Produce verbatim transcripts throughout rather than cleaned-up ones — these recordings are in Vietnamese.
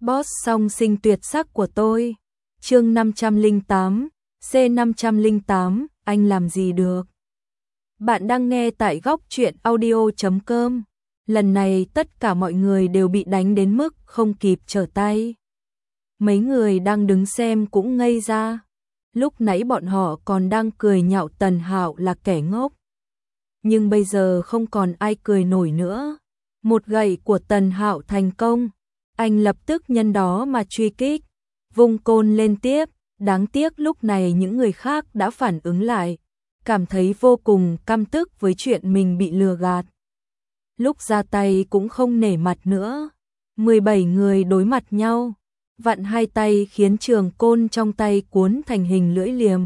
Boss song sinh tuyệt sắc của tôi. Chương năm trăm lẻ tám, C năm trăm lẻ tám, anh làm gì được. Bạn đang nghe tại góc truyện audio chấm com. Lần này tất cả mọi người đều bị đánh đến mức không kịp trở tay. Mấy người đang đứng xem cũng ngây ra. Lúc nãy bọn họ còn đang cười nhạo Tần Hạo là kẻ ngốc. Nhưng bây giờ không còn ai cười nổi nữa. Một gậy của Tần Hạo thành công. Anh lập tức nhân đó mà truy kích, vung côn lên tiếp. Đáng tiếc lúc này những người khác đã phản ứng lại, cảm thấy vô cùng căm tức với chuyện mình bị lừa gạt. Lúc ra tay cũng không nể mặt nữa. mười bảy người đối mặt nhau, vặn hai tay khiến trường côn trong tay cuốn thành hình lưỡi liềm.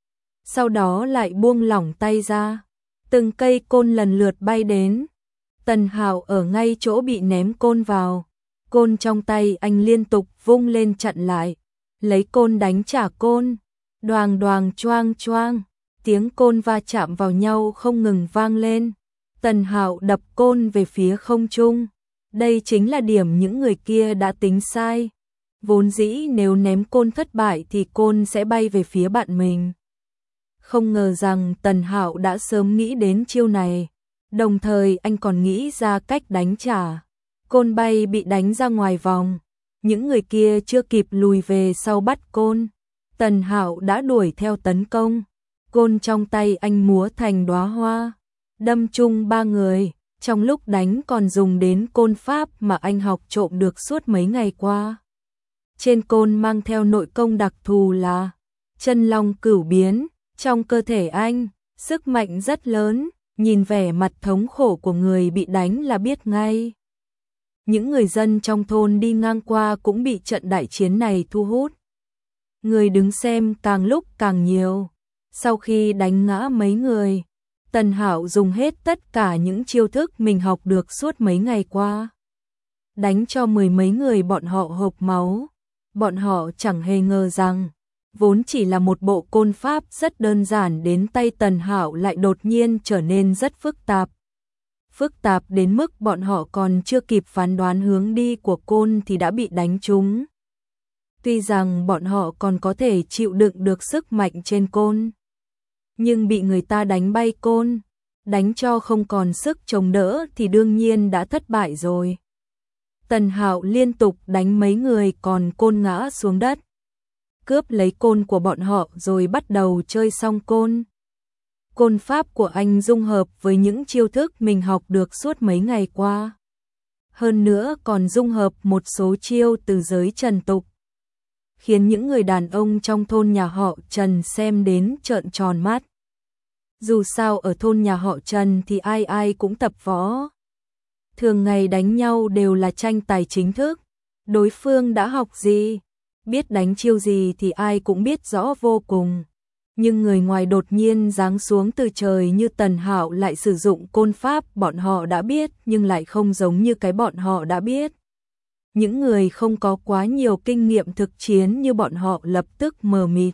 Sau đó lại buông lỏng tay ra, từng cây côn lần lượt bay đến. Tần Hạo ở ngay chỗ bị ném côn vào. Côn trong tay anh liên tục vung lên chặn lại, lấy côn đánh trả côn. Đoàng đoàng choang choang, tiếng côn va chạm vào nhau không ngừng vang lên. Tần Hạo đập côn về phía không trung. Đây chính là điểm những người kia đã tính sai. Vốn dĩ nếu ném côn thất bại thì côn sẽ bay về phía bạn mình. Không ngờ rằng Tần Hạo đã sớm nghĩ đến chiêu này. Đồng thời anh còn nghĩ ra cách đánh trả. Côn bay bị đánh ra ngoài vòng. Những người kia chưa kịp lùi về sau bắt côn. Tần Hạo đã đuổi theo tấn công. Côn trong tay anh múa thành đóa hoa, đâm chung ba người. Trong lúc đánh còn dùng đến côn pháp mà anh học trộm được suốt mấy ngày qua. Trên côn mang theo nội công đặc thù là chân long cửu biến. Trong cơ thể anh, sức mạnh rất lớn. Nhìn vẻ mặt thống khổ của người bị đánh là biết ngay. Những người dân trong thôn đi ngang qua cũng bị trận đại chiến này thu hút. Người đứng xem càng lúc càng nhiều. Sau khi đánh ngã mấy người, Tần Hạo dùng hết tất cả những chiêu thức mình học được suốt mấy ngày qua. Đánh cho mười mấy người bọn họ hộc máu. Bọn họ chẳng hề ngờ rằng, vốn chỉ là một bộ côn pháp rất đơn giản đến tay Tần Hạo lại đột nhiên trở nên rất phức tạp. Phức tạp đến mức bọn họ còn chưa kịp phán đoán hướng đi của côn thì đã bị đánh trúng. Tuy rằng bọn họ còn có thể chịu đựng được sức mạnh trên côn, nhưng bị người ta đánh bay côn, đánh cho không còn sức chống đỡ thì đương nhiên đã thất bại rồi. Tần Hạo liên tục đánh mấy người còn côn ngã xuống đất, cướp lấy côn của bọn họ rồi bắt đầu chơi song côn. Côn pháp của anh dung hợp với những chiêu thức mình học được suốt mấy ngày qua. Hơn nữa còn dung hợp một số chiêu từ giới trần tục, khiến những người đàn ông trong thôn nhà họ Trần xem đến trợn tròn mắt. Dù sao ở thôn nhà họ Trần thì ai ai cũng tập võ. Thường ngày đánh nhau đều là tranh tài chính thức. Đối phương đã học gì, biết đánh chiêu gì thì ai cũng biết rõ vô cùng. Nhưng người ngoài đột nhiên giáng xuống từ trời như Tần Hạo lại sử dụng côn pháp bọn họ đã biết nhưng lại không giống như cái bọn họ đã biết. Những người không có quá nhiều kinh nghiệm thực chiến như bọn họ lập tức mờ mịt.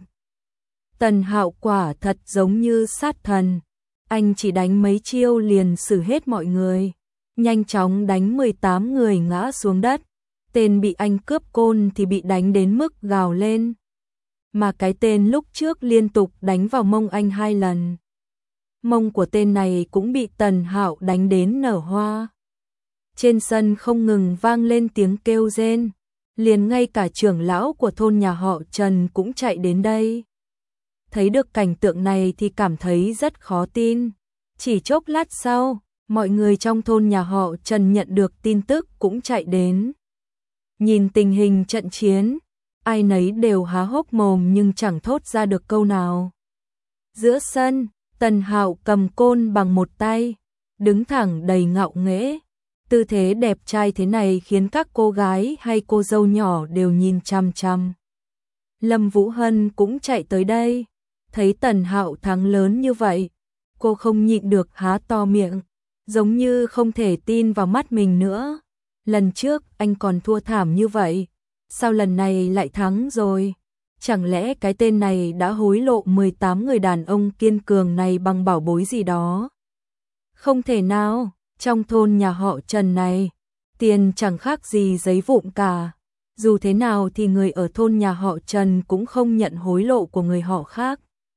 Tần Hạo quả thật giống như sát thần. Anh chỉ đánh mấy chiêu liền xử hết mọi người. Nhanh chóng đánh mười tám người ngã xuống đất. Tên bị anh cướp côn thì bị đánh đến mức gào lên. Mà cái tên lúc trước liên tục đánh vào mông anh hai lần. Mông của tên này cũng bị Tần Hạo đánh đến nở hoa. Trên sân không ngừng vang lên tiếng kêu rên. Liền ngay cả trưởng lão của thôn nhà họ Trần cũng chạy đến đây. Thấy được cảnh tượng này thì cảm thấy rất khó tin. Chỉ chốc lát sau, mọi người trong thôn nhà họ Trần nhận được tin tức cũng chạy đến. Nhìn tình hình trận chiến, ai nấy đều há hốc mồm nhưng chẳng thốt ra được câu nào. Giữa sân, Tần Hạo cầm côn bằng một tay, đứng thẳng đầy ngạo nghễ. Tư thế đẹp trai thế này khiến các cô gái hay cô dâu nhỏ đều nhìn chăm chăm. Lâm Vũ Hân cũng chạy tới đây, thấy Tần Hạo thắng lớn như vậy, cô không nhịn được há to miệng, giống như không thể tin vào mắt mình nữa. Lần trước anh còn thua thảm như vậy, sao lần này lại thắng rồi? Chẳng lẽ cái tên này đã hối lộ mười tám người đàn ông kiên cường này bằng bảo bối gì đó? Không thể nào, trong thôn nhà họ Trần này, tiền chẳng khác gì giấy vụn cả. dù thế nào thì người ở thôn nhà họ Trần cũng không nhận hối lộ của người họ khác.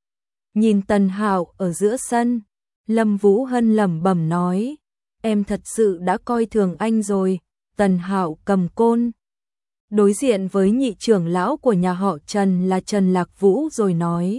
Nhìn Tần Hạo ở giữa sân, Lâm Vũ Hân lẩm bẩm nói, em thật sự đã coi thường anh rồi. Tần Hạo cầm côn, đối diện với nhị trưởng lão của nhà họ Trần là Trần Lạc Vũ rồi nói,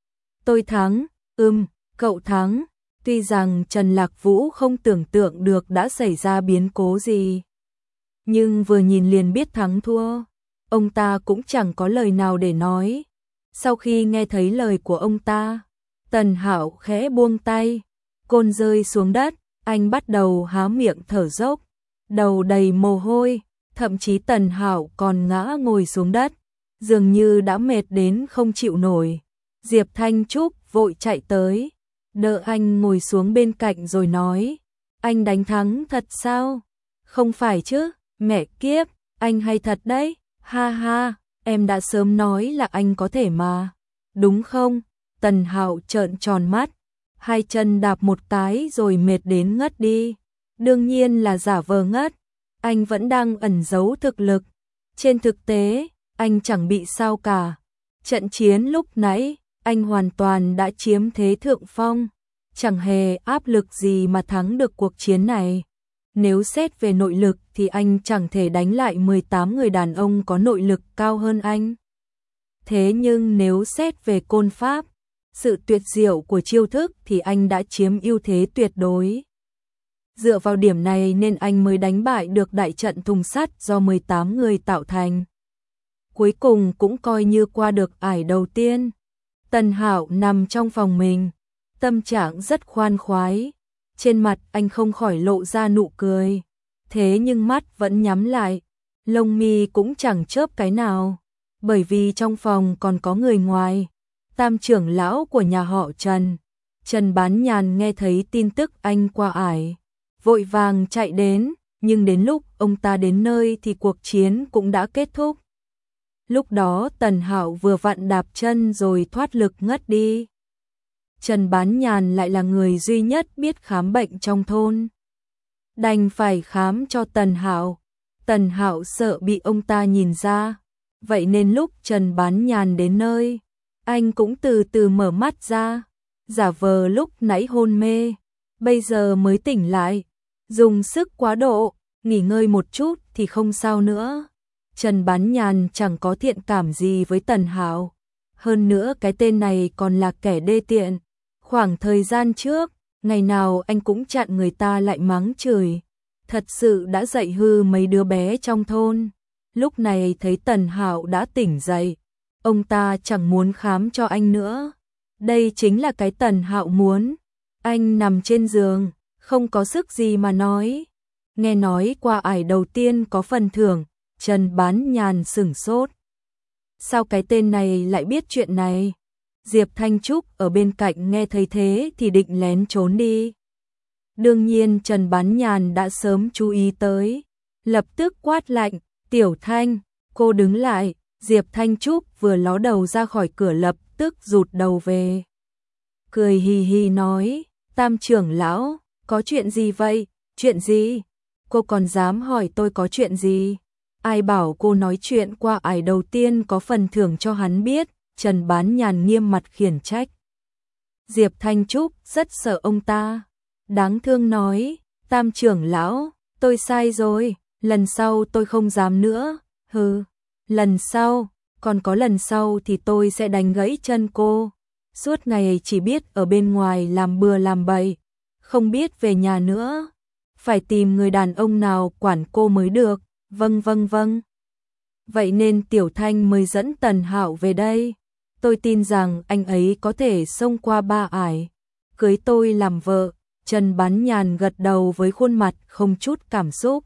tôi thắng. Ừm, cậu thắng. Tuy rằng Trần Lạc Vũ không tưởng tượng được đã xảy ra biến cố gì, nhưng vừa nhìn liền biết thắng thua, ông ta cũng chẳng có lời nào để nói. Sau khi nghe thấy lời của ông ta, Tần Hạo khẽ buông tay, côn rơi xuống đất, anh bắt đầu há miệng thở dốc, đầu đầy mồ hôi, thậm chí Tần Hạo còn ngã ngồi xuống đất, dường như đã mệt đến không chịu nổi. Diệp Thanh Trúc vội chạy tới, đỡ anh ngồi xuống bên cạnh rồi nói, anh đánh thắng thật sao? Không phải chứ, mẹ kiếp, anh hay thật đấy, ha ha, em đã sớm nói là anh có thể mà, đúng không? Tần Hạo trợn tròn mắt, hai chân đạp một cái rồi mệt đến ngất đi, đương nhiên là giả vờ ngất, anh vẫn đang ẩn giấu thực lực, trên thực tế, anh chẳng bị sao cả. Trận chiến lúc nãy, anh hoàn toàn đã chiếm thế thượng phong, chẳng hề áp lực gì mà thắng được cuộc chiến này. Nếu xét về nội lực thì anh chẳng thể đánh lại mười tám người đàn ông có nội lực cao hơn anh. Thế nhưng nếu xét về côn pháp, sự tuyệt diệu của chiêu thức thì anh đã chiếm ưu thế tuyệt đối. Dựa vào điểm này nên anh mới đánh bại được đại trận thùng sắt do mười tám người tạo thành. Cuối cùng cũng coi như qua được ải đầu tiên. Tần Hạo nằm trong phòng mình, tâm trạng rất khoan khoái, trên mặt anh không khỏi lộ ra nụ cười, thế nhưng mắt vẫn nhắm lại, lông mi cũng chẳng chớp cái nào, bởi vì trong phòng còn có người ngoài, tam trưởng lão của nhà họ Trần. Trần Bán Nhàn nghe thấy tin tức anh qua ải, vội vàng chạy đến, nhưng đến lúc ông ta đến nơi thì cuộc chiến cũng đã kết thúc. Lúc đó Tần Hạo vừa vặn đạp chân rồi thoát lực ngất đi. Trần Bán Nhàn lại là người duy nhất biết khám bệnh trong thôn, đành phải khám cho Tần Hạo. Tần Hạo sợ bị ông ta nhìn ra, vậy nên lúc Trần Bán Nhàn đến nơi, anh cũng từ từ mở mắt ra, giả vờ lúc nãy hôn mê, bây giờ mới tỉnh lại, dùng sức quá độ, nghỉ ngơi một chút thì không sao nữa. Trần Bán Nhàn chẳng có thiện cảm gì với Tần Hạo, hơn nữa cái tên này còn là kẻ đê tiện. Khoảng thời gian trước, ngày nào anh cũng chặn người ta lại mắng chửi, thật sự đã dạy hư mấy đứa bé trong thôn. Lúc này thấy Tần Hạo đã tỉnh dậy, ông ta chẳng muốn khám cho anh nữa. Đây chính là cái Tần Hạo muốn. Anh nằm trên giường, không có sức gì mà nói. Nghe nói qua ải đầu tiên có phần thưởng, Trần Bán Nhàn sửng sốt. Sao cái tên này lại biết chuyện này? Diệp Thanh Trúc ở bên cạnh nghe thấy thế thì định lén trốn đi. Đương nhiên Trần Bán Nhàn đã sớm chú ý tới, lập tức quát lạnh, Tiểu Thanh, cô đứng lại. Diệp Thanh Trúc vừa ló đầu ra khỏi cửa lập tức rụt đầu về. Cười hì hì nói, Tam trưởng lão, có chuyện gì vậy? Chuyện gì? Cô còn dám hỏi tôi có chuyện gì? Ai bảo cô nói chuyện qua ải đầu tiên có phần thưởng cho hắn biết? Trần Bán Nhàn nghiêm mặt khiển trách. Diệp Thanh Trúc rất sợ ông ta, đáng thương nói, Tam trưởng lão, tôi sai rồi, lần sau tôi không dám nữa. Hừ, lần sau, còn có lần sau thì tôi sẽ đánh gãy chân cô. Suốt ngày chỉ biết ở bên ngoài làm bừa làm bậy, không biết về nhà nữa. Phải tìm người đàn ông nào quản cô mới được. Vâng vâng vâng. Vậy nên Tiểu Thanh mới dẫn Tần Hạo về đây. Tôi tin rằng anh ấy có thể xông qua ba ải, cưới tôi làm vợ. Trần Bán Nhàn gật đầu với khuôn mặt không chút cảm xúc.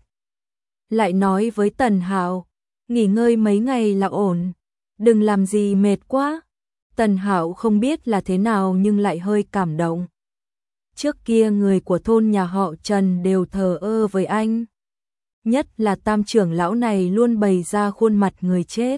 Lại nói với Tần Hạo, nghỉ ngơi mấy ngày là ổn, đừng làm gì mệt quá. Tần Hạo không biết là thế nào nhưng lại hơi cảm động. Trước kia người của thôn nhà họ Trần đều thờ ơ với anh, nhất là tam trưởng lão này luôn bày ra khuôn mặt người chết.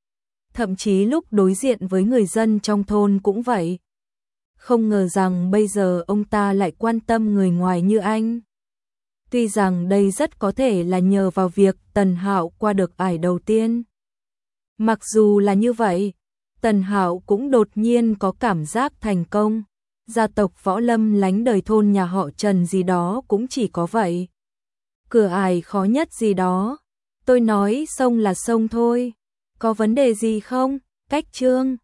Thậm chí lúc đối diện với người dân trong thôn cũng vậy. Không ngờ rằng bây giờ ông ta lại quan tâm người ngoài như anh. Tuy rằng đây rất có thể là nhờ vào việc Tần Hạo qua được ải đầu tiên. Mặc dù là như vậy, Tần Hạo cũng đột nhiên có cảm giác thành công. Gia tộc võ lâm lánh đời thôn nhà họ Trần gì đó cũng chỉ có vậy. Cửa ải khó nhất gì đó. Tôi nói sông là sông thôi. Có vấn đề gì không? Cách Trương